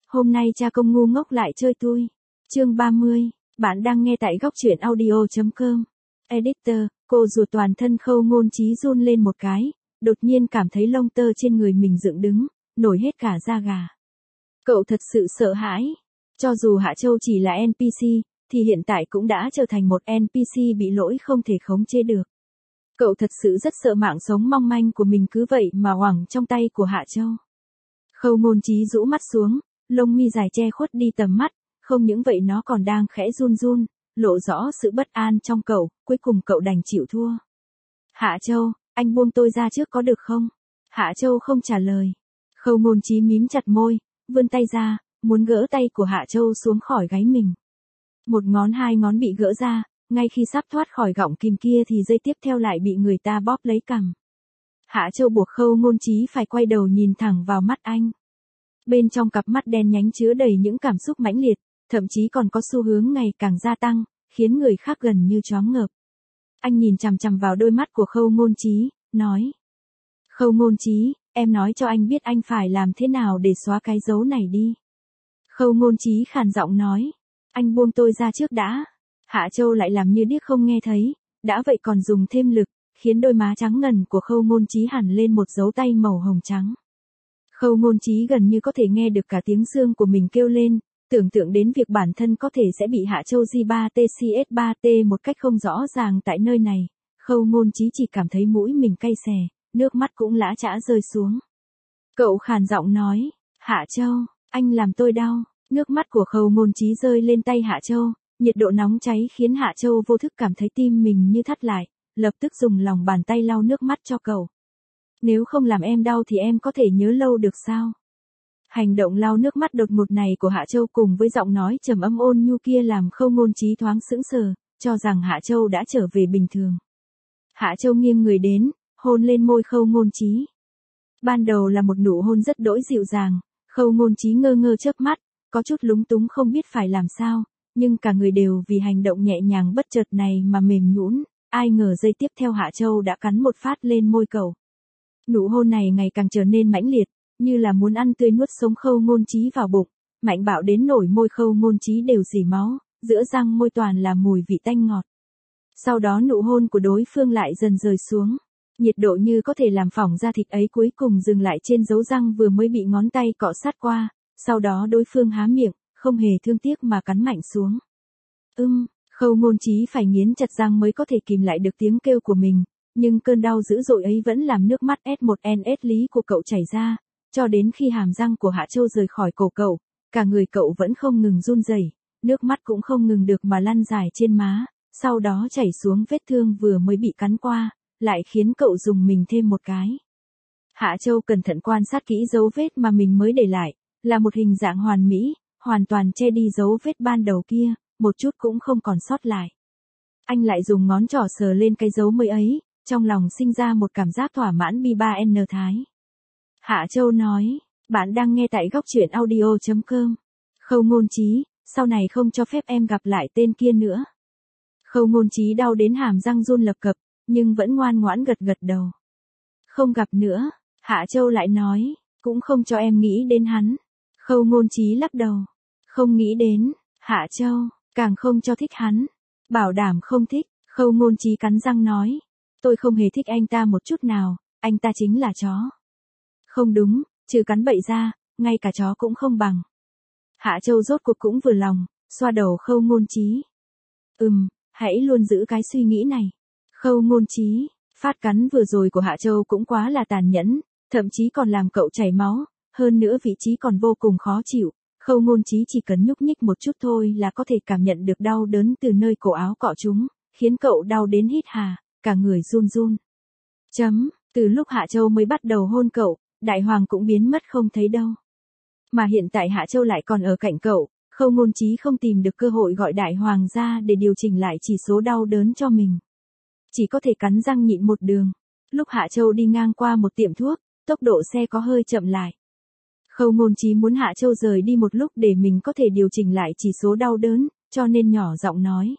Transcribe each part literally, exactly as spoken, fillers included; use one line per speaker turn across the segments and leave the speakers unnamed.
Hôm nay cha công ngu ngốc lại chơi tui. Chương ba mươi, bạn đang nghe tại góc truyện audio chấm com. Editor, cô ruột toàn thân Khâu Ngôn Chí run lên một cái, đột nhiên cảm thấy lông tơ trên người mình dựng đứng, nổi hết cả da gà. Cậu thật sự sợ hãi. Cho dù Hạ Châu chỉ là en pê xê, thì hiện tại cũng đã trở thành một en pê xê bị lỗi không thể khống chế được. Cậu thật sự rất sợ mạng sống mong manh của mình cứ vậy mà oằng trong tay của Hạ Châu. Khâu Ngôn Chí rũ mắt xuống, lông mi dài che khuất đi tầm mắt, không những vậy nó còn đang khẽ run run, lộ rõ sự bất an trong cậu, cuối cùng cậu đành chịu thua. Hạ Châu, anh buông tôi ra trước có được không? Hạ Châu không trả lời. Khâu Ngôn Chí mím chặt môi, vươn tay ra, muốn gỡ tay của Hạ Châu xuống khỏi gáy mình. Một ngón hai ngón bị gỡ ra, ngay khi sắp thoát khỏi gọng kìm kia thì giây tiếp theo lại bị người ta bóp lấy cằm. Hạ Châu buộc Khâu Ngôn Chí phải quay đầu nhìn thẳng vào mắt anh. Bên trong cặp mắt đen nhánh chứa đầy những cảm xúc mãnh liệt, thậm chí còn có xu hướng ngày càng gia tăng, khiến người khác gần như choáng ngợp. Anh nhìn chằm chằm vào đôi mắt của Khâu Ngôn Chí, nói. Khâu Ngôn Chí, em nói cho anh biết anh phải làm thế nào để xóa cái dấu này đi. Khâu Ngôn Chí khàn giọng nói. Anh buông tôi ra trước đã. Hạ Châu lại làm như điếc không nghe thấy, đã vậy còn dùng thêm lực, khiến đôi má trắng ngần của Khâu Ngôn Chí hẳn lên một dấu tay màu hồng trắng. Khâu Ngôn Chí gần như có thể nghe được cả tiếng xương của mình kêu lên, tưởng tượng đến việc bản thân có thể sẽ bị Hạ Châu G ba T C S ba T một cách không rõ ràng tại nơi này. Khâu Ngôn Chí chỉ cảm thấy mũi mình cay xè, nước mắt cũng lã chã rơi xuống. Cậu khàn giọng nói, Hạ Châu, anh làm tôi đau. Nước mắt của Khâu Ngôn Chí rơi lên tay Hạ Châu, nhiệt độ nóng cháy khiến Hạ Châu vô thức cảm thấy tim mình như thắt lại, lập tức dùng lòng bàn tay lau nước mắt cho cậu. Nếu không làm em đau thì em có thể nhớ lâu được sao? Hành động lau nước mắt đột ngột này của Hạ Châu cùng với giọng nói trầm ấm ôn nhu kia làm Khâu Ngôn Chí thoáng sững sờ, cho rằng Hạ Châu đã trở về bình thường. Hạ Châu nghiêng người đến, hôn lên môi Khâu Ngôn Chí. Ban đầu là một nụ hôn rất đỗi dịu dàng, Khâu Ngôn Chí ngơ ngơ chớp mắt, có chút lúng túng không biết phải làm sao, nhưng cả người đều vì hành động nhẹ nhàng bất chợt này mà mềm nhũn. Ai ngờ giây tiếp theo Hạ Châu đã cắn một phát lên môi cậu. Nụ hôn này ngày càng trở nên mãnh liệt, như là muốn ăn tươi nuốt sống Khâu Ngôn Chí vào bụng, mạnh bạo đến nổi môi Khâu Ngôn Chí đều rỉ máu, giữa răng môi toàn là mùi vị tanh ngọt. Sau đó nụ hôn của đối phương lại dần rời xuống, nhiệt độ như có thể làm phỏng da thịt ấy cuối cùng dừng lại trên dấu răng vừa mới bị ngón tay cọ sát qua, sau đó đối phương há miệng, không hề thương tiếc mà cắn mạnh xuống. Ưm, Khâu Ngôn Chí phải nghiến chặt răng mới có thể kìm lại được tiếng kêu của mình, nhưng cơn đau dữ dội ấy vẫn làm nước mắt S một N S lý của cậu chảy ra, cho đến khi hàm răng của Hạ Châu rời khỏi cổ cậu, cả người cậu vẫn không ngừng run rẩy, nước mắt cũng không ngừng được mà lăn dài trên má, sau đó chảy xuống vết thương vừa mới bị cắn qua, lại khiến cậu dùng mình thêm một cái. Hạ Châu cẩn thận quan sát kỹ dấu vết mà mình mới để lại, là một hình dạng hoàn mỹ, hoàn toàn che đi dấu vết ban đầu kia, một chút cũng không còn sót lại. Anh lại dùng ngón trỏ sờ lên cái dấu mới ấy, trong lòng sinh ra một cảm giác thỏa mãn bi ba N thái. Hạ Châu nói, bạn đang nghe tại góc truyện audio chấm com. Khâu Ngôn Chí, sau này không cho phép em gặp lại tên kia nữa. Khâu Ngôn Chí đau đến hàm răng run lập cập, nhưng vẫn ngoan ngoãn gật gật đầu. Không gặp nữa, Hạ Châu lại nói, cũng không cho em nghĩ đến hắn. Khâu Ngôn Chí lắc đầu, không nghĩ đến, Hạ Châu, càng không cho thích hắn. Bảo đảm không thích, Khâu Ngôn Chí cắn răng nói. Tôi không hề thích anh ta một chút nào, anh ta chính là chó. Không đúng, trừ cắn bậy ra, ngay cả chó cũng không bằng. Hạ Châu rốt cuộc cũng vừa lòng, xoa đầu Khâu Ngôn Chí. Ừm, hãy luôn giữ cái suy nghĩ này. Khâu Ngôn Chí, phát cắn vừa rồi của Hạ Châu cũng quá là tàn nhẫn, thậm chí còn làm cậu chảy máu, hơn nữa vị trí còn vô cùng khó chịu. Khâu Ngôn Chí chỉ cần nhúc nhích một chút thôi là có thể cảm nhận được đau đớn từ nơi cổ áo cọ chúng, khiến cậu đau đến hít hà, cả người run run. Chấm, từ lúc Hạ Châu mới bắt đầu hôn cậu, Đại Hoàng cũng biến mất không thấy đâu. Mà hiện tại Hạ Châu lại còn ở cạnh cậu, Khâu Ngôn Chí không tìm được cơ hội gọi Đại Hoàng ra để điều chỉnh lại chỉ số đau đớn cho mình. Chỉ có thể cắn răng nhịn một đường. Lúc Hạ Châu đi ngang qua một tiệm thuốc, tốc độ xe có hơi chậm lại. Khâu Ngôn Chí muốn Hạ Châu rời đi một lúc để mình có thể điều chỉnh lại chỉ số đau đớn, cho nên nhỏ giọng nói.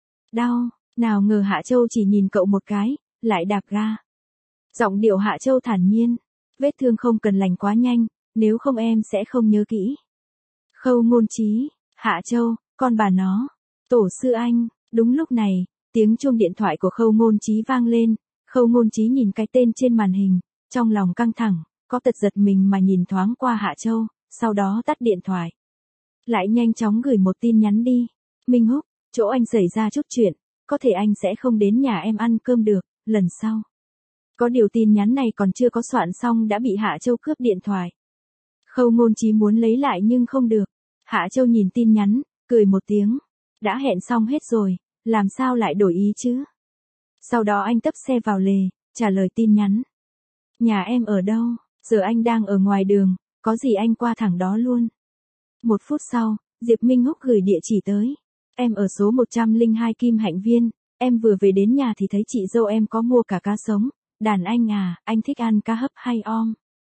Đau, nào ngờ Hạ Châu chỉ nhìn cậu một cái, lại đạp ga. Giọng điệu Hạ Châu thản nhiên, vết thương không cần lành quá nhanh, nếu không em sẽ không nhớ kỹ. Khâu Ngôn Chí, Hạ Châu, con bà nó, tổ sư anh. Đúng lúc này, tiếng chuông điện thoại của Khâu Ngôn Chí vang lên, Khâu Ngôn Chí nhìn cái tên trên màn hình, trong lòng căng thẳng, có tật giật mình mà nhìn thoáng qua Hạ Châu, sau đó tắt điện thoại. Lại nhanh chóng gửi một tin nhắn đi. Minh Húc, chỗ anh xảy ra chút chuyện, có thể anh sẽ không đến nhà em ăn cơm được, lần sau. Có điều tin nhắn này còn chưa có soạn xong đã bị Hạ Châu cướp điện thoại. Khâu Ngôn Chí muốn lấy lại nhưng không được. Hạ Châu nhìn tin nhắn, cười một tiếng. Đã hẹn xong hết rồi, làm sao lại đổi ý chứ? Sau đó anh tấp xe vào lề, trả lời tin nhắn. Nhà em ở đâu? Giờ anh đang ở ngoài đường, có gì anh qua thẳng đó luôn. Một phút sau, Diệp Minh Húc gửi địa chỉ tới. Em ở số một trăm lẻ hai Kim Hạnh Viên, em vừa về đến nhà thì thấy chị dâu em có mua cả cá sống. Đàn anh à, anh thích ăn cá hấp hay om?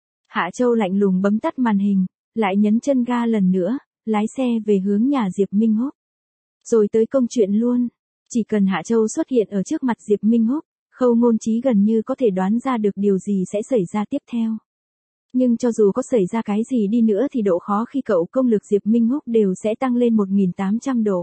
Hạ Châu lạnh lùng bấm tắt màn hình, lại nhấn chân ga lần nữa, lái xe về hướng nhà Diệp Minh Húc. Rồi tới công chuyện luôn. Chỉ cần Hạ Châu xuất hiện ở trước mặt Diệp Minh Húc, Khâu Ngôn Chí gần như có thể đoán ra được điều gì sẽ xảy ra tiếp theo. Nhưng cho dù có xảy ra cái gì đi nữa thì độ khó khi cậu công lược Diệp Minh Húc đều sẽ tăng lên một nghìn tám trăm độ.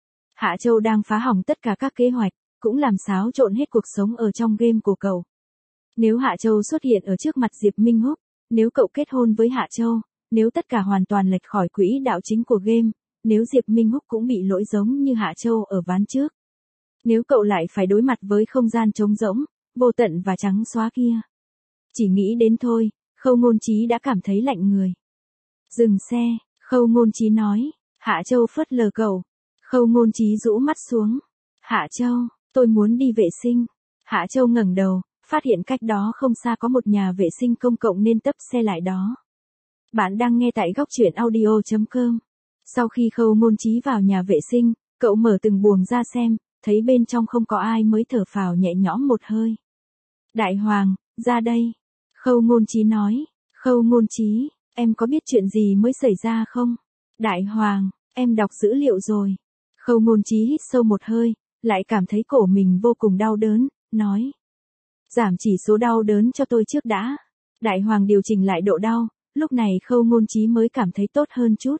Hạ Châu đang phá hỏng tất cả các kế hoạch, cũng làm xáo trộn hết cuộc sống ở trong game của cậu. Nếu Hạ Châu xuất hiện ở trước mặt Diệp Minh Húc, nếu cậu kết hôn với Hạ Châu, nếu tất cả hoàn toàn lệch khỏi quỹ đạo chính của game, nếu Diệp Minh Húc cũng bị lỗi giống như Hạ Châu ở ván trước. Nếu cậu lại phải đối mặt với không gian trống rỗng, vô tận và trắng xóa kia. Chỉ nghĩ đến thôi, Khâu Ngôn Chí đã cảm thấy lạnh người. Dừng xe, Khâu Ngôn Chí nói. Hạ Châu phớt lờ cậu. Khâu Ngôn Chí rũ mắt xuống. Hạ Châu, tôi muốn đi vệ sinh. Hạ Châu ngẩng đầu, phát hiện cách đó không xa có một nhà vệ sinh công cộng nên tấp xe lại đó. Bạn đang nghe tại góc truyện audio chấm com. Sau khi Khâu Ngôn Chí vào nhà vệ sinh, cậu mở từng buồng ra xem, thấy bên trong không có ai mới thở phào nhẹ nhõm một hơi. Đại Hoàng, ra đây. Khâu Ngôn Chí nói. Khâu Ngôn Chí, em có biết chuyện gì mới xảy ra không? Đại Hoàng, em đọc dữ liệu rồi. Khâu Ngôn Chí hít sâu một hơi, lại cảm thấy cổ mình vô cùng đau đớn, nói. Giảm chỉ số đau đớn cho tôi trước đã. Đại Hoàng điều chỉnh lại độ đau, lúc này Khâu Ngôn Chí mới cảm thấy tốt hơn chút.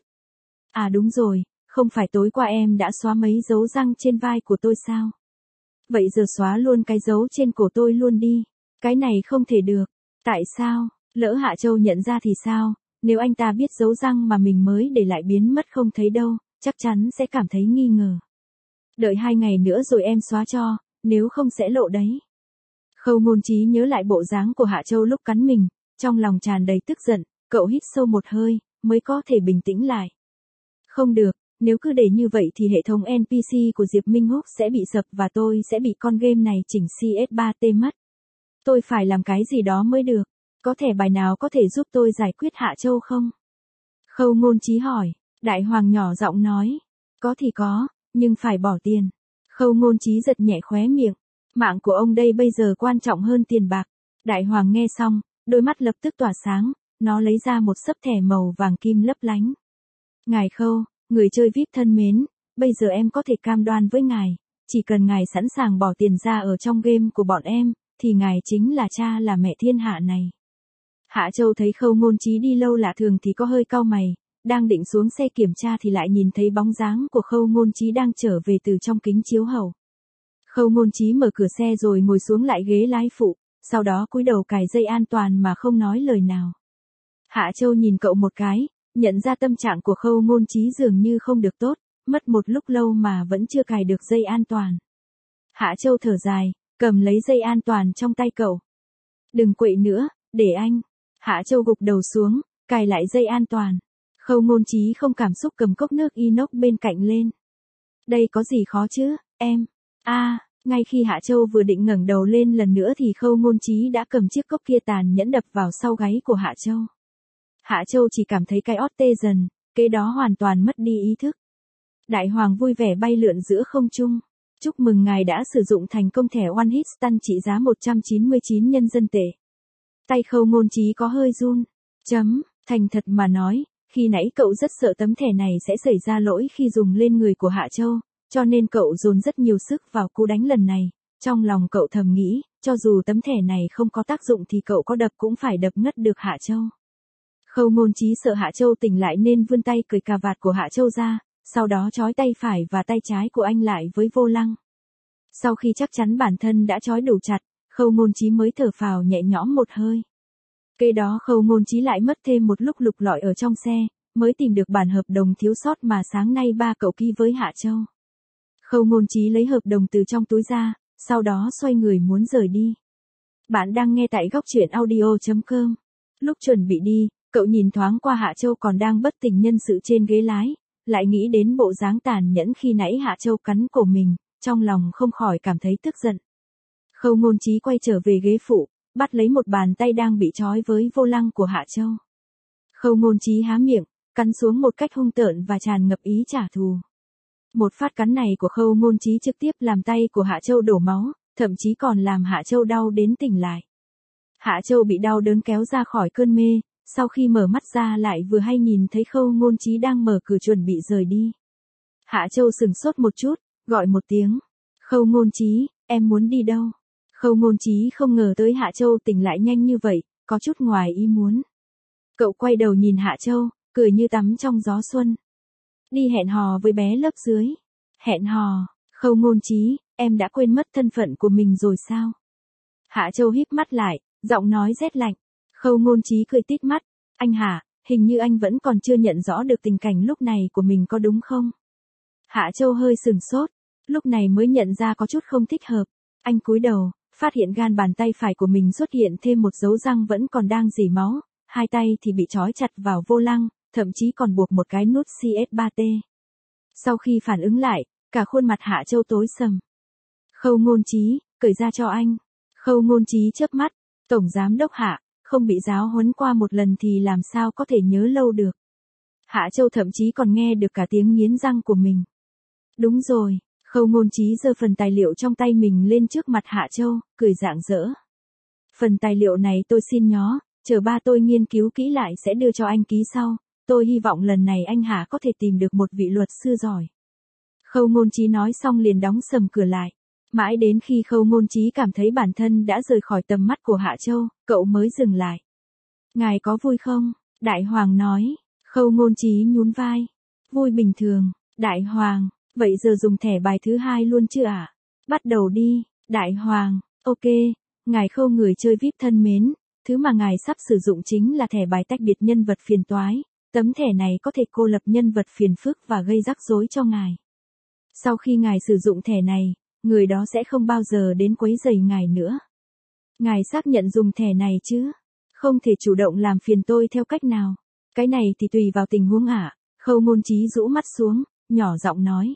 À đúng rồi, không phải tối qua em đã xóa mấy dấu răng trên vai của tôi sao? Vậy giờ xóa luôn cái dấu trên cổ tôi luôn đi. Cái này không thể được. Tại sao? Lỡ Hạ Châu nhận ra thì sao? Nếu anh ta biết dấu răng mà mình mới để lại biến mất không thấy đâu, chắc chắn sẽ cảm thấy nghi ngờ. Đợi hai ngày nữa rồi em xóa cho, nếu không sẽ lộ đấy. Khâu Ngôn Chí nhớ lại bộ dáng của Hạ Châu lúc cắn mình, trong lòng tràn đầy tức giận, cậu hít sâu một hơi, mới có thể bình tĩnh lại. Không được, nếu cứ để như vậy thì hệ thống en pê xê của Diệp Minh Húc sẽ bị sập và tôi sẽ bị con game này chỉnh xê ét ba tê mất. Tôi phải làm cái gì đó mới được. Có thẻ bài nào có thể giúp tôi giải quyết Hạ Châu không? Khâu Ngôn Chí hỏi. Đại Hoàng nhỏ giọng nói. Có thì có, nhưng phải bỏ tiền. Khâu Ngôn Chí giật nhẹ khóe miệng. Mạng của ông đây bây giờ quan trọng hơn tiền bạc. Đại Hoàng nghe xong, đôi mắt lập tức tỏa sáng, nó lấy ra một xấp thẻ màu vàng kim lấp lánh. Ngài Khâu, người chơi vi ai pi thân mến, bây giờ em có thể cam đoan với ngài, chỉ cần ngài sẵn sàng bỏ tiền ra ở trong game của bọn em, thì ngài chính là cha là mẹ thiên hạ này. Hạ Châu thấy Khâu Ngôn Chí đi lâu lạ thường thì có hơi cau mày, đang định xuống xe kiểm tra thì lại nhìn thấy bóng dáng của Khâu Ngôn Chí đang trở về từ trong kính chiếu hậu. Khâu Ngôn Chí mở cửa xe rồi ngồi xuống lại ghế lái phụ, sau đó cúi đầu cài dây an toàn mà không nói lời nào. Hạ Châu nhìn cậu một cái, nhận ra tâm trạng của Khâu Ngôn Chí dường như không được tốt, mất một lúc lâu mà vẫn chưa cài được dây an toàn. Hạ Châu thở dài, cầm lấy dây an toàn trong tay cậu. Đừng quậy nữa, để anh. Hạ Châu gục đầu xuống, cài lại dây an toàn. Khâu Ngôn Chí không cảm xúc cầm cốc nước inox bên cạnh lên. Đây có gì khó chứ, em? A, à, ngay khi Hạ Châu vừa định ngẩng đầu lên lần nữa thì Khâu Ngôn Chí đã cầm chiếc cốc kia tàn nhẫn đập vào sau gáy của Hạ Châu. Hạ Châu chỉ cảm thấy cái ót tê dần, kế đó hoàn toàn mất đi ý thức. Đại Hoàng vui vẻ bay lượn giữa không trung. Chúc mừng ngài đã sử dụng thành công thẻ One Hit Stun trị giá một trăm chín mươi chín nhân dân tệ. Tay Khâu Ngôn Chí có hơi run. Chấm, thành thật mà nói, khi nãy cậu rất sợ tấm thẻ này sẽ xảy ra lỗi khi dùng lên người của Hạ Châu, cho nên cậu dồn rất nhiều sức vào cú đánh lần này. Trong lòng cậu thầm nghĩ, cho dù tấm thẻ này không có tác dụng thì cậu có đập cũng phải đập ngất được Hạ Châu. Khâu Ngôn Chí sợ Hạ Châu tỉnh lại nên vươn tay cởi cà vạt của Hạ Châu ra, sau đó trói tay phải và tay trái của anh lại với vô lăng. Sau khi chắc chắn bản thân đã trói đủ chặt, Khâu Ngôn Chí mới thở phào nhẹ nhõm một hơi. Kế đó Khâu Ngôn Chí lại mất thêm một lúc lục lọi ở trong xe, mới tìm được bản hợp đồng thiếu sót mà sáng nay ba cậu ký với Hạ Châu. Khâu Ngôn Chí lấy hợp đồng từ trong túi ra, sau đó xoay người muốn rời đi. Bạn đang nghe tại góc truyện audio chấm com. Lúc chuẩn bị đi, cậu nhìn thoáng qua Hạ Châu còn đang bất tỉnh nhân sự trên ghế lái, lại nghĩ đến bộ dáng tàn nhẫn khi nãy Hạ Châu cắn cổ mình, trong lòng không khỏi cảm thấy tức giận. Khâu Ngôn Chí quay trở về ghế phụ, bắt lấy một bàn tay đang bị trói với vô lăng của Hạ Châu. Khâu Ngôn Chí há miệng, cắn xuống một cách hung tợn và tràn ngập ý trả thù. Một phát cắn này của Khâu Ngôn Chí trực tiếp làm tay của Hạ Châu đổ máu, thậm chí còn làm Hạ Châu đau đến tỉnh lại. Hạ Châu bị đau đớn kéo ra khỏi cơn mê, sau khi mở mắt ra lại vừa hay nhìn thấy Khâu Ngôn Chí đang mở cửa chuẩn bị rời đi. Hạ Châu sững sốt một chút, gọi một tiếng. Khâu Ngôn Chí, em muốn đi đâu? Khâu Ngôn Chí không ngờ tới Hạ Châu tỉnh lại nhanh như vậy, có chút ngoài ý muốn. Cậu quay đầu nhìn Hạ Châu, cười như tắm trong gió xuân. Đi hẹn hò với bé lớp dưới. Hẹn hò, Khâu Ngôn Chí, em đã quên mất thân phận của mình rồi sao? Hạ Châu híp mắt lại, giọng nói rét lạnh. Khâu Ngôn Chí cười tít mắt. Anh hả, hình như anh vẫn còn chưa nhận rõ được tình cảnh lúc này của mình có đúng không? Hạ Châu hơi sừng sốt, lúc này mới nhận ra có chút không thích hợp. Anh cúi đầu, phát hiện gan bàn tay phải của mình xuất hiện thêm một dấu răng vẫn còn đang rỉ máu, hai tay thì bị trói chặt vào vô lăng, thậm chí còn buộc một cái nút C S ba T. Sau khi phản ứng lại, cả khuôn mặt Hạ Châu tối sầm. Khâu Ngôn Chí, cởi ra cho anh. Khâu Ngôn Chí chớp mắt, Tổng Giám đốc Hạ, không bị giáo huấn qua một lần thì làm sao có thể nhớ lâu được. Hạ Châu thậm chí còn nghe được cả tiếng nghiến răng của mình. Đúng rồi, Khâu Ngôn Chí giơ phần tài liệu trong tay mình lên trước mặt Hạ Châu, cười rạng rỡ. Phần tài liệu này tôi xin nhó, chờ ba tôi nghiên cứu kỹ lại sẽ đưa cho anh ký sau, tôi hy vọng lần này anh Hạ có thể tìm được một vị luật sư giỏi. Khâu Ngôn Chí nói xong liền đóng sầm cửa lại. Mãi đến khi Khâu Ngôn Chí cảm thấy bản thân đã rời khỏi tầm mắt của Hạ Châu, cậu mới dừng lại. Ngài có vui không? Đại Hoàng nói. Khâu Ngôn Chí nhún vai. Vui bình thường, Đại Hoàng, vậy giờ dùng thẻ bài thứ hai luôn chưa ạ? À? Bắt đầu đi, Đại Hoàng, ok, ngài Khâu người chơi vi ai pi thân mến, thứ mà ngài sắp sử dụng chính là thẻ bài tách biệt nhân vật phiền toái, tấm thẻ này có thể cô lập nhân vật phiền phức và gây rắc rối cho ngài. Sau khi ngài sử dụng thẻ này, người đó sẽ không bao giờ đến quấy rầy ngài nữa. Ngài xác nhận dùng thẻ này chứ? Không thể chủ động làm phiền tôi theo cách nào. Cái này thì tùy vào tình huống ạ. À. Khâu Ngôn Chí rũ mắt xuống, nhỏ giọng nói.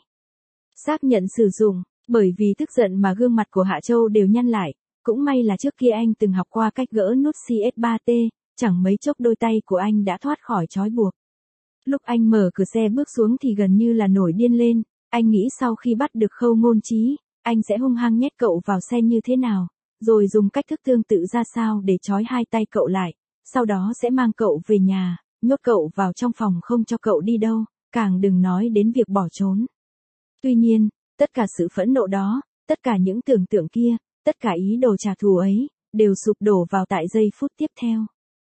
Xác nhận sử dụng, bởi vì tức giận mà gương mặt của Hạ Châu đều nhăn lại, cũng may là trước kia anh từng học qua cách gỡ nút C S ba T, chẳng mấy chốc đôi tay của anh đã thoát khỏi trói buộc. Lúc anh mở cửa xe bước xuống thì gần như là nổi điên lên, anh nghĩ sau khi bắt được Khâu Ngôn Chí, anh sẽ hung hăng nhét cậu vào xe như thế nào, rồi dùng cách thức tương tự ra sao để trói hai tay cậu lại, sau đó sẽ mang cậu về nhà, nhốt cậu vào trong phòng không cho cậu đi đâu, càng đừng nói đến việc bỏ trốn. Tuy nhiên, tất cả sự phẫn nộ đó, tất cả những tưởng tượng kia, tất cả ý đồ trả thù ấy, đều sụp đổ vào tại giây phút tiếp theo.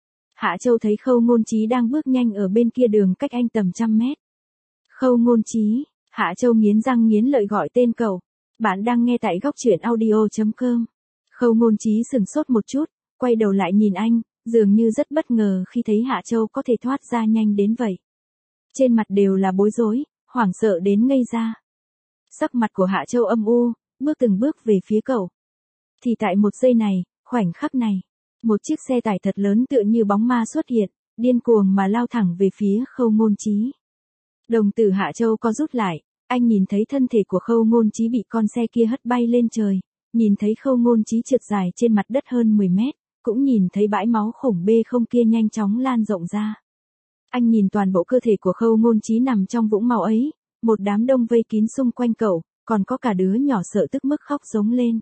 Hạ Châu thấy Khâu Ngôn Chí đang bước nhanh ở bên kia đường cách anh tầm trăm mét. Khâu Ngôn Chí, Hạ Châu nghiến răng nghiến lợi gọi tên cậu. Bạn đang nghe tại góc truyện audio chấm com. Khâu Ngôn Chí sừng sốt một chút, quay đầu lại nhìn anh, dường như rất bất ngờ khi thấy Hạ Châu có thể thoát ra nhanh đến vậy. Trên mặt đều là bối rối, hoảng sợ đến ngây ra. Sắc mặt của Hạ Châu âm u, bước từng bước về phía cậu. Thì tại một giây này, khoảnh khắc này, một chiếc xe tải thật lớn tựa như bóng ma xuất hiện, điên cuồng mà lao thẳng về phía Khâu Ngôn Chí. Đồng tử Hạ Châu co rút lại, anh nhìn thấy thân thể của Khâu Ngôn Chí bị con xe kia hất bay lên trời, nhìn thấy Khâu Ngôn Chí trượt dài trên mặt đất hơn mười mét, cũng nhìn thấy bãi máu khủng bê không kia nhanh chóng lan rộng ra. Anh nhìn toàn bộ cơ thể của Khâu Ngôn Chí nằm trong vũng máu ấy, một đám đông vây kín xung quanh cậu, còn có cả đứa nhỏ sợ tức mức khóc giống lên.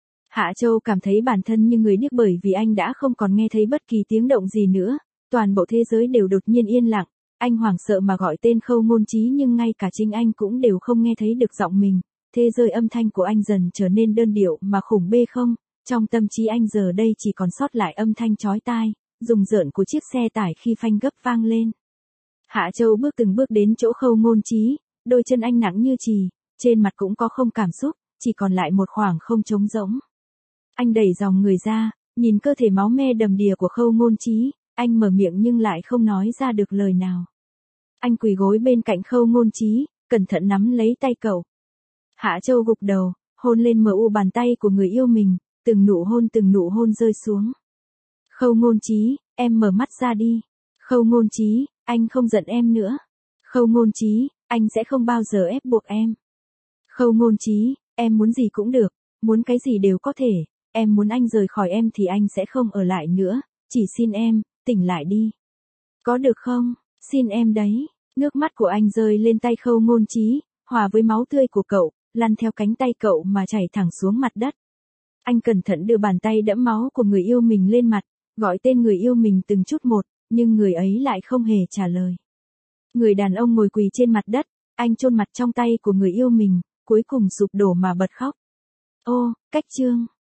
Hạ Châu cảm thấy bản thân như người điếc bởi vì anh đã không còn nghe thấy bất kỳ tiếng động gì nữa, toàn bộ thế giới đều đột nhiên yên lặng. Anh hoảng sợ mà gọi tên Khâu Ngôn Chí nhưng ngay cả chính anh cũng đều không nghe thấy được giọng mình, thế giới âm thanh của anh dần trở nên đơn điệu mà khủng bê không, trong tâm trí anh giờ đây chỉ còn sót lại âm thanh chói tai, rùng rợn của chiếc xe tải khi phanh gấp vang lên. Hạ Châu bước từng bước đến chỗ Khâu Ngôn Trí, đôi chân anh nặng như chì, trên mặt cũng có không cảm xúc, chỉ còn lại một khoảng không trống rỗng. Anh đẩy dòng người ra, nhìn cơ thể máu me đầm đìa của Khâu Ngôn Trí, anh mở miệng nhưng lại không nói ra được lời nào. Anh quỳ gối bên cạnh Khâu Ngôn Trí, cẩn thận nắm lấy tay cậu. Hạ Châu gục đầu, hôn lên mờ u bàn tay của người yêu mình, từng nụ hôn từng nụ hôn rơi xuống. Khâu Ngôn Trí, em mở mắt ra đi. Khâu Ngôn Trí, anh không giận em nữa. Khâu Ngôn Trí, anh sẽ không bao giờ ép buộc em. Khâu Ngôn Trí, em muốn gì cũng được, muốn cái gì đều có thể, em muốn anh rời khỏi em thì anh sẽ không ở lại nữa, chỉ xin em, tỉnh lại đi. Có được không? Xin em đấy. Nước mắt của anh rơi lên tay Khâu Ngôn Trí, hòa với máu tươi của cậu, lăn theo cánh tay cậu mà chảy thẳng xuống mặt đất. Anh cẩn thận đưa bàn tay đẫm máu của người yêu mình lên mặt, gọi tên người yêu mình từng chút một, nhưng người ấy lại không hề trả lời. Người đàn ông ngồi quỳ trên mặt đất, anh chôn mặt trong tay của người yêu mình, cuối cùng sụp đổ mà bật khóc. Ô, cách chương.